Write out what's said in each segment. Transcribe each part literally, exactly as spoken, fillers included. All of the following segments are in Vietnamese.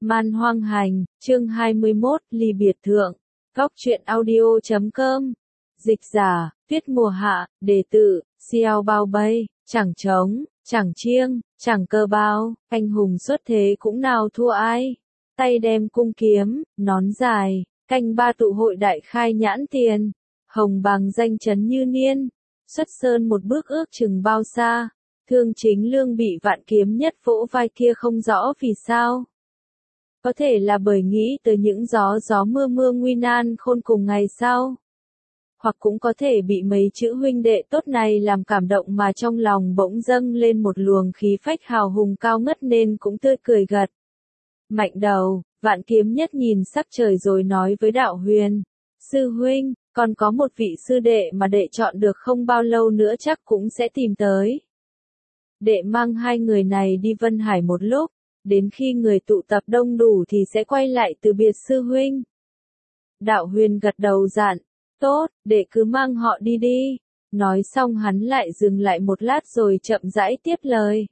Man hoang hành, chương hai mươi mốt, ly biệt thượng. Góc truyện audio chấm com. Dịch giả, Tuyết mùa hạ, đề tự, Xiao bao bay, chẳng trống, chẳng chiêng, chẳng cơ bao, anh hùng xuất thế cũng nào thua ai. Tay đem cung kiếm, nón dài, canh ba tụ hội đại khai nhãn tiền. Hồng bàng danh chấn như niên, xuất sơn một bước ước chừng bao xa. Thương Chính Lương bị Vạn Kiếm Nhất vỗ vai kia không rõ vì sao. Có thể là bởi nghĩ tới những gió gió mưa mưa nguy nan khôn cùng ngày sau. Hoặc cũng có thể bị mấy chữ huynh đệ tốt này làm cảm động mà trong lòng bỗng dâng lên một luồng khí phách hào hùng cao ngất nên cũng tươi cười gật. Mạnh đầu, Vạn Kiếm Nhất nhìn sắc trời rồi nói với Đạo Huyền. Sư huynh, còn có một vị sư đệ mà đệ chọn được không bao lâu nữa chắc cũng sẽ tìm tới. Đệ mang hai người này đi Vân Hải một lúc, đến khi người tụ tập đông đủ thì sẽ quay lại từ biệt sư huynh. Đạo Huyền gật đầu dặn, tốt, đệ cứ mang họ đi đi. Nói xong hắn lại dừng lại một lát rồi chậm rãi tiếp lời.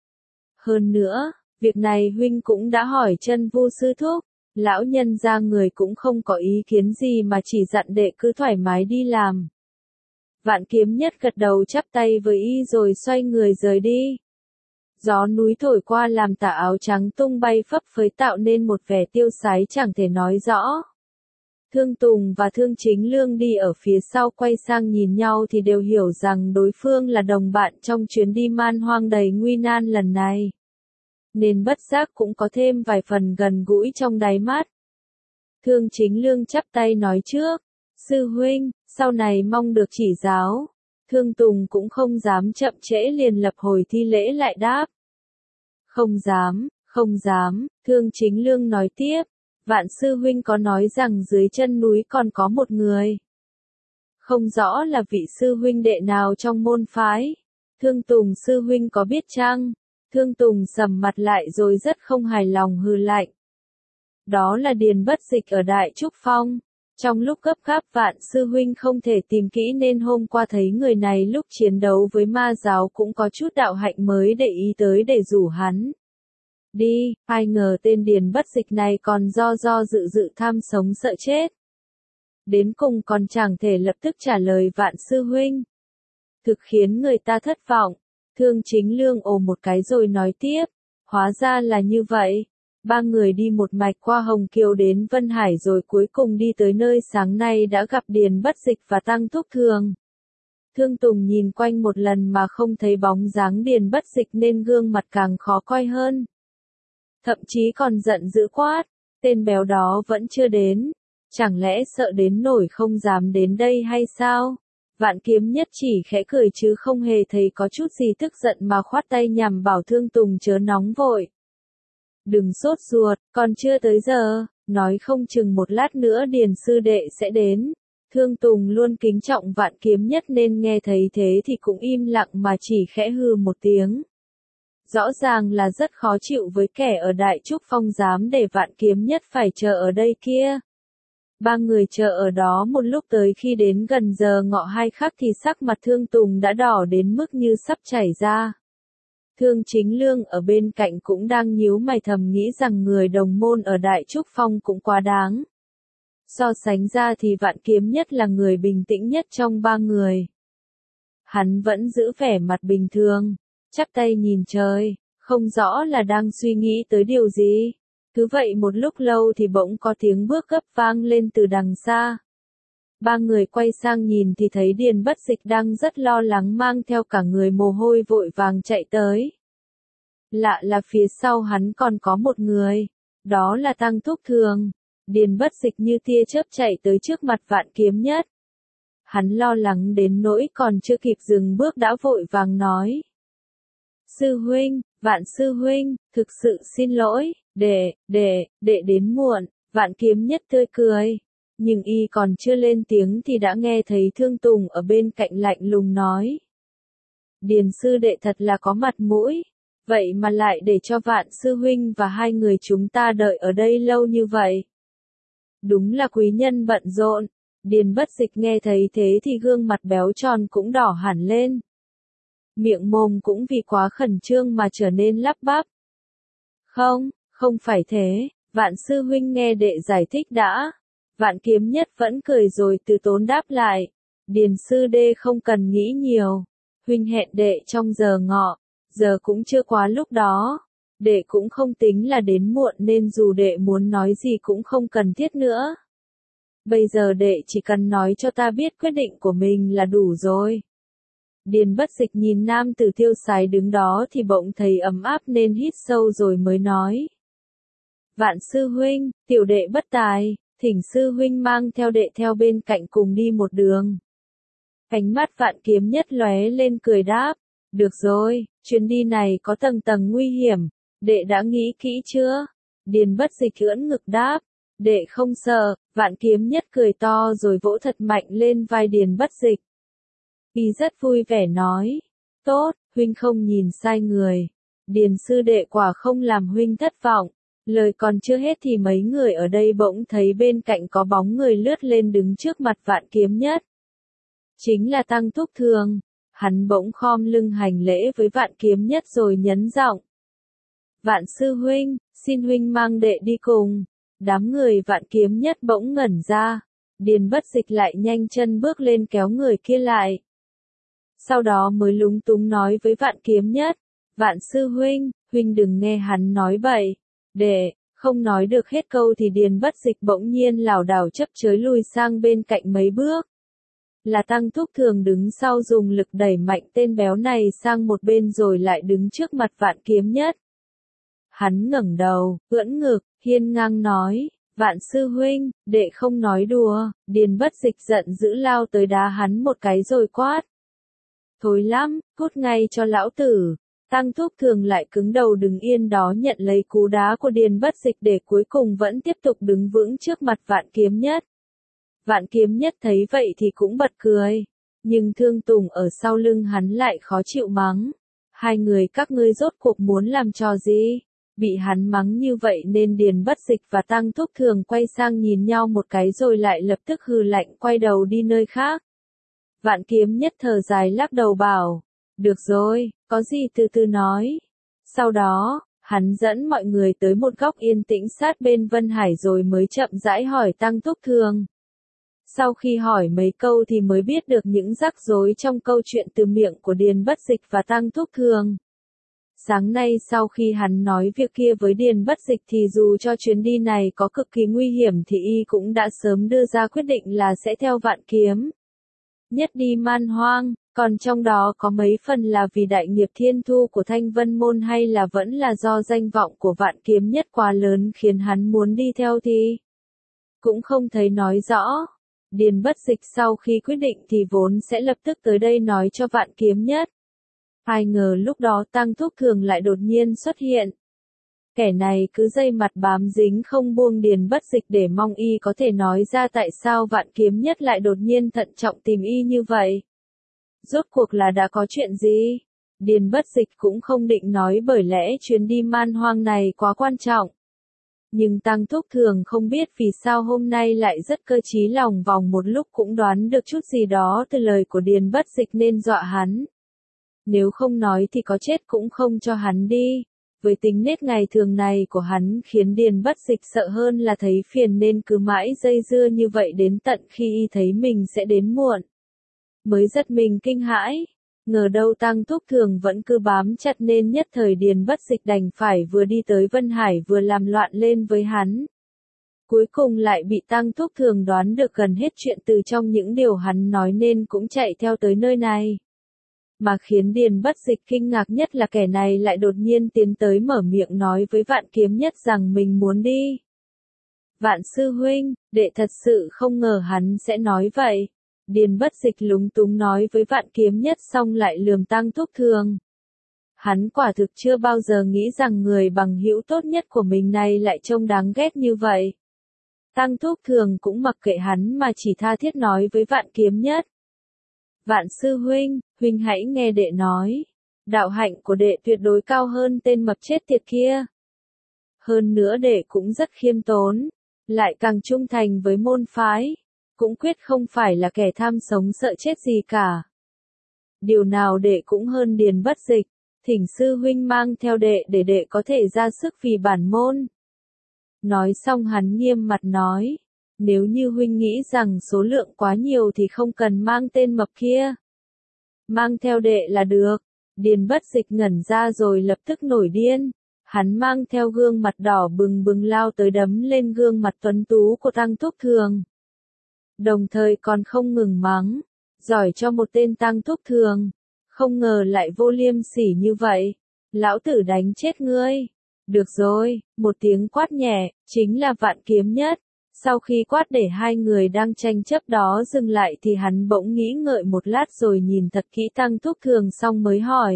Hơn nữa, việc này huynh cũng đã hỏi chân Vu sư thúc, lão nhân gia người cũng không có ý kiến gì mà chỉ dặn đệ cứ thoải mái đi làm. Vạn Kiếm Nhất gật đầu chắp tay với y rồi xoay người rời đi. Gió núi thổi qua làm tà áo trắng tung bay phấp phới tạo nên một vẻ tiêu sái chẳng thể nói rõ. Thương Tùng và Thương Chính Lương đi ở phía sau quay sang nhìn nhau thì đều hiểu rằng đối phương là đồng bạn trong chuyến đi man hoang đầy nguy nan lần này. Nên bất giác cũng có thêm vài phần gần gũi trong đáy mắt. Thương Chính Lương chắp tay nói trước, sư huynh, sau này mong được chỉ giáo. Thương Tùng cũng không dám chậm trễ liền lập hồi thi lễ lại đáp. Không dám, không dám, Thương Chính Lương nói tiếp, Vạn sư huynh có nói rằng dưới chân núi còn có một người. Không rõ là vị sư huynh đệ nào trong môn phái. Thương Tùng sư huynh có biết chăng? Thương Tùng sầm mặt lại rồi rất không hài lòng hừ lạnh. Đó là Điền Bất Dịch ở Đại Trúc Phong. Trong lúc gấp gáp Vạn sư huynh không thể tìm kỹ nên hôm qua thấy người này lúc chiến đấu với ma giáo cũng có chút đạo hạnh mới để ý tới để rủ hắn. Đi, ai ngờ tên Điền Bất Dịch này còn do do dự dự tham sống sợ chết. Đến cùng còn chẳng thể lập tức trả lời Vạn sư huynh. Thực khiến người ta thất vọng. Thương Chính Lương ồ một cái rồi nói tiếp, hóa ra là như vậy. Ba người đi một mạch qua Hồng Kiều đến Vân Hải rồi cuối cùng đi tới nơi sáng nay đã gặp Điền Bất Dịch và Tăng Thúc Thường. Thương Tùng nhìn quanh một lần mà không thấy bóng dáng Điền Bất Dịch nên gương mặt càng khó coi hơn. Thậm chí còn giận dữ quát, tên béo đó vẫn chưa đến, chẳng lẽ sợ đến nổi không dám đến đây hay sao? Vạn Kiếm Nhất chỉ khẽ cười chứ không hề thấy có chút gì tức giận mà khoát tay nhằm bảo Thương Tùng chớ nóng vội. Đừng sốt ruột, còn chưa tới giờ, nói không chừng một lát nữa Điền sư đệ sẽ đến. Thương Tùng luôn kính trọng Vạn Kiếm Nhất nên nghe thấy thế thì cũng im lặng mà chỉ khẽ hừ một tiếng. Rõ ràng là rất khó chịu với kẻ ở Đại Trúc Phong dám để Vạn Kiếm Nhất phải chờ ở đây kia. Ba người chờ ở đó một lúc tới khi đến gần giờ ngọ hai khắc thì sắc mặt Thương Tùng đã đỏ đến mức như sắp chảy ra. Thương Chính Lương ở bên cạnh cũng đang nhíu mày thầm nghĩ rằng người đồng môn ở Đại Trúc Phong cũng quá đáng. So sánh ra thì Vạn Kiếm Nhất là người bình tĩnh nhất trong ba người. Hắn vẫn giữ vẻ mặt bình thường, chắp tay nhìn trời, không rõ là đang suy nghĩ tới điều gì. Cứ vậy một lúc lâu thì bỗng có tiếng bước gấp vang lên từ đằng xa. Ba người quay sang nhìn thì thấy Điền Bất Dịch đang rất lo lắng mang theo cả người mồ hôi vội vàng chạy tới. Lạ là phía sau hắn còn có một người, đó là Tăng Thúc Thường. Điền Bất Dịch như tia chớp chạy tới trước mặt Vạn Kiếm Nhất. Hắn lo lắng đến nỗi còn chưa kịp dừng bước đã vội vàng nói. Sư huynh, Vạn sư huynh, thực sự xin lỗi, đệ, đệ, đệ đến muộn. Vạn Kiếm Nhất tươi cười. Nhưng y còn chưa lên tiếng thì đã nghe thấy Thương Tùng ở bên cạnh lạnh lùng nói. Điền sư đệ thật là có mặt mũi, vậy mà lại để cho Vạn sư huynh và hai người chúng ta đợi ở đây lâu như vậy. Đúng là quý nhân bận rộn. Điền Bất Dịch nghe thấy thế thì gương mặt béo tròn cũng đỏ hẳn lên. Miệng mồm cũng vì quá khẩn trương mà trở nên lắp bắp. Không, không phải thế. Vạn sư huynh nghe đệ giải thích đã. Vạn kiếm nhất vẫn cười rồi từ tốn đáp lại. Điền sư đê không cần nghĩ nhiều. Huynh hẹn đệ trong giờ ngọ, giờ cũng chưa quá lúc đó. Đệ cũng không tính là đến muộn nên dù đệ muốn nói gì cũng không cần thiết nữa. Bây giờ đệ chỉ cần nói cho ta biết quyết định của mình là đủ rồi. Điền Bất Dịch nhìn nam tử tiêu sái đứng đó thì bỗng thấy ấm áp nên hít sâu rồi mới nói. Vạn sư huynh, tiểu đệ bất tài, thỉnh sư huynh mang theo đệ theo bên cạnh cùng đi một đường. Ánh mắt Vạn Kiếm Nhất lóe lên cười đáp. Được rồi, chuyến đi này có tầng tầng nguy hiểm, đệ đã nghĩ kỹ chưa? Điền Bất Dịch ưỡn ngực đáp. Đệ không sợ. Vạn Kiếm Nhất cười to rồi vỗ thật mạnh lên vai Điền Bất Dịch. Y rất vui vẻ nói. Tốt, huynh không nhìn sai người. Điền sư đệ quả không làm huynh thất vọng. Lời còn chưa hết thì mấy người ở đây bỗng thấy bên cạnh có bóng người lướt lên đứng trước mặt Vạn Kiếm Nhất. Chính là Tăng Thúc Thường. Hắn bỗng khom lưng hành lễ với Vạn Kiếm Nhất rồi nhấn giọng. Vạn sư huynh, xin huynh mang đệ đi cùng. Đám người Vạn Kiếm Nhất bỗng ngẩn ra. Điền Bất Dịch lại nhanh chân bước lên kéo người kia lại. Sau đó mới lúng túng nói với Vạn Kiếm Nhất. Vạn sư huynh, huynh đừng nghe hắn nói bậy. Đệ, không nói được hết câu thì Điền Bất Dịch bỗng nhiên lảo đảo chấp chới lùi sang bên cạnh mấy bước. Là Tăng Thúc Thường đứng sau dùng lực đẩy mạnh tên béo này sang một bên rồi lại đứng trước mặt Vạn Kiếm Nhất. Hắn ngẩng đầu, ưỡn ngực, hiên ngang nói, Vạn sư huynh, đệ không nói đùa. Điền Bất Dịch giận dữ lao tới đá hắn một cái rồi quát. Thối lắm, cút ngay cho lão tử. Tăng Thúc Thường lại cứng đầu đứng yên đó nhận lấy cú đá của Điền Bất Dịch để cuối cùng vẫn tiếp tục đứng vững trước mặt Vạn Kiếm Nhất. Vạn Kiếm Nhất thấy vậy thì cũng bật cười. Nhưng Thương Tùng ở sau lưng hắn lại khó chịu mắng. Hai người các ngươi rốt cuộc muốn làm trò gì? Bị hắn mắng như vậy nên Điền Bất Dịch và Tăng Thúc Thường quay sang nhìn nhau một cái rồi lại lập tức hừ lạnh quay đầu đi nơi khác. Vạn Kiếm Nhất thở dài lắc đầu bảo. Được rồi, có gì từ từ nói. Sau đó, hắn dẫn mọi người tới một góc yên tĩnh sát bên Vân Hải rồi mới chậm rãi hỏi Tăng Thúc Thường. Sau khi hỏi mấy câu thì mới biết được những rắc rối trong câu chuyện từ miệng của Điền Bất Dịch và Tăng Thúc Thường. Sáng nay sau khi hắn nói việc kia với Điền Bất Dịch thì dù cho chuyến đi này có cực kỳ nguy hiểm thì y cũng đã sớm đưa ra quyết định là sẽ theo Vạn Kiếm Nhất đi man hoang, còn trong đó có mấy phần là vì đại nghiệp thiên thu của Thanh Vân Môn hay là vẫn là do danh vọng của Vạn Kiếm Nhất quá lớn khiến hắn muốn đi theo thì cũng không thấy nói rõ. Điền Bất Dịch sau khi quyết định thì vốn sẽ lập tức tới đây nói cho Vạn Kiếm Nhất. Ai ngờ lúc đó Tăng Thúc Thường lại đột nhiên xuất hiện. Kẻ này cứ dây mặt bám dính không buông Điền Bất Dịch để mong y có thể nói ra tại sao Vạn Kiếm Nhất lại đột nhiên thận trọng tìm y như vậy. Rốt cuộc là đã có chuyện gì? Điền Bất Dịch cũng không định nói bởi lẽ chuyến đi man hoang này quá quan trọng. Nhưng Tăng Thúc Thường không biết vì sao hôm nay lại rất cơ trí lòng vòng một lúc cũng đoán được chút gì đó từ lời của Điền Bất Dịch nên dọa hắn. Nếu không nói thì có chết cũng không cho hắn đi. Với tính nết ngày thường này của hắn khiến Điền Bất Dịch sợ hơn là thấy phiền nên cứ mãi dây dưa như vậy đến tận khi y thấy mình sẽ đến muộn. Mới giật mình kinh hãi. Ngờ đâu Tăng Thúc Thường vẫn cứ bám chặt nên nhất thời Điền Bất Dịch đành phải vừa đi tới Vân Hải vừa làm loạn lên với hắn. Cuối cùng lại bị Tăng Thúc Thường đoán được gần hết chuyện từ trong những điều hắn nói nên cũng chạy theo tới nơi này. Mà khiến Điền Bất Dịch kinh ngạc nhất là kẻ này lại đột nhiên tiến tới mở miệng nói với Vạn Kiếm Nhất rằng mình muốn đi. Vạn sư huynh, đệ thật sự không ngờ hắn sẽ nói vậy. Điền Bất Dịch lúng túng nói với Vạn Kiếm Nhất xong lại lườm Tăng Thúc Thường. Hắn quả thực chưa bao giờ nghĩ rằng người bằng hữu tốt nhất của mình này lại trông đáng ghét như vậy. Tăng Thúc Thường cũng mặc kệ hắn mà chỉ tha thiết nói với Vạn Kiếm Nhất. Vạn sư huynh, huynh hãy nghe đệ nói. Đạo hạnh của đệ tuyệt đối cao hơn tên mập chết tiệt kia. Hơn nữa đệ cũng rất khiêm tốn, lại càng trung thành với môn phái. Cũng quyết không phải là kẻ tham sống sợ chết gì cả. Điều nào đệ cũng hơn Điền Bất Dịch, thỉnh sư huynh mang theo đệ để đệ có thể ra sức vì bản môn. Nói xong hắn nghiêm mặt nói, nếu như huynh nghĩ rằng số lượng quá nhiều thì không cần mang tên mập kia. Mang theo đệ là được. Điền Bất Dịch ngẩn ra rồi lập tức nổi điên. Hắn mang theo gương mặt đỏ bừng bừng lao tới đấm lên gương mặt tuấn tú của Tăng Thúc Thường. Đồng thời còn không ngừng mắng, giỏi cho một tên Tăng Thúc Thường, không ngờ lại vô liêm sỉ như vậy. Lão tử đánh chết ngươi. Được rồi, một tiếng quát nhẹ, chính là Vạn Kiếm Nhất. Sau khi quát để hai người đang tranh chấp đó dừng lại thì hắn bỗng nghĩ ngợi một lát rồi nhìn thật kỹ Tăng Thúc Thường xong mới hỏi.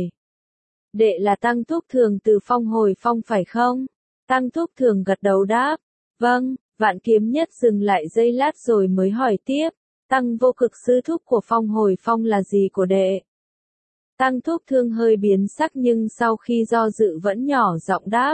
Đệ là Tăng Thúc Thường từ Phong Hồi Phong phải không? Tăng Thúc Thường gật đầu đáp. Vâng. Vạn Kiếm Nhất dừng lại giây lát rồi mới hỏi tiếp. Tăng Vô Cực sư thúc của Phong Hồi Phong là gì của đệ? Tăng Thúc Thường hơi biến sắc nhưng sau khi do dự vẫn nhỏ giọng đáp.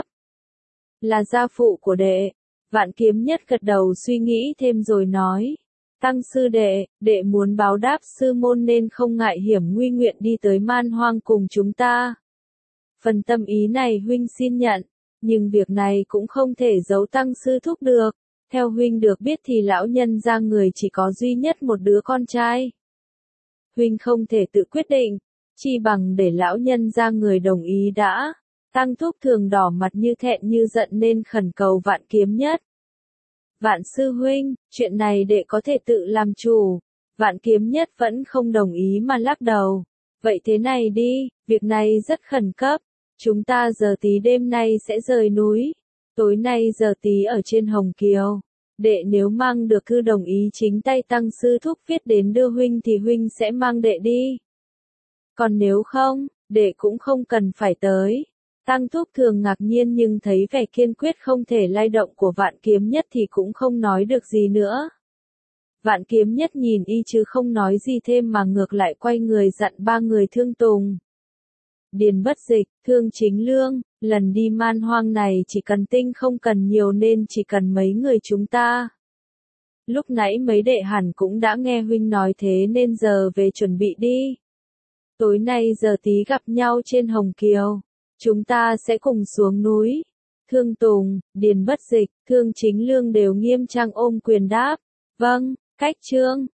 Là gia phụ của đệ. Vạn Kiếm Nhất gật đầu suy nghĩ thêm rồi nói. Tăng sư đệ, đệ muốn báo đáp sư môn nên không ngại hiểm nguy nguyện đi tới Man Hoang cùng chúng ta. Phần tâm ý này huynh xin nhận, nhưng việc này cũng không thể giấu Tăng sư thúc được. Theo huynh được biết thì lão nhân gia người chỉ có duy nhất một đứa con trai. Huynh không thể tự quyết định, chi bằng để lão nhân gia người đồng ý đã. Tăng Thúc Thường đỏ mặt như thẹn như giận nên khẩn cầu Vạn Kiếm Nhất. Vạn sư huynh, chuyện này đệ có thể tự làm chủ. Vạn Kiếm Nhất vẫn không đồng ý mà lắc đầu. Vậy thế này đi, việc này rất khẩn cấp. Chúng ta giờ tí đêm nay sẽ rời núi. Tối nay giờ tí ở trên Hồng Kiều. Đệ nếu mang được thư đồng ý chính tay Tăng sư thúc viết đến đưa huynh thì huynh sẽ mang đệ đi. Còn nếu không, đệ cũng không cần phải tới. Tăng Thúc Thường ngạc nhiên nhưng thấy vẻ kiên quyết không thể lay động của Vạn Kiếm Nhất thì cũng không nói được gì nữa. Vạn Kiếm Nhất nhìn y chứ không nói gì thêm mà ngược lại quay người dặn ba người Thương Tùng, Điền Bất Dịch, Thương Chính Lương, lần đi Man Hoang này chỉ cần tinh không cần nhiều nên chỉ cần mấy người chúng ta. Lúc nãy mấy đệ hẳn cũng đã nghe huynh nói thế nên giờ về chuẩn bị đi. Tối nay giờ tí gặp nhau trên Hồng Kiều. Chúng ta sẽ cùng xuống núi. Thương Tùng, Điền Bất Dịch, Thương Chính Lương đều nghiêm trang ôm quyền đáp. Vâng, cách chương.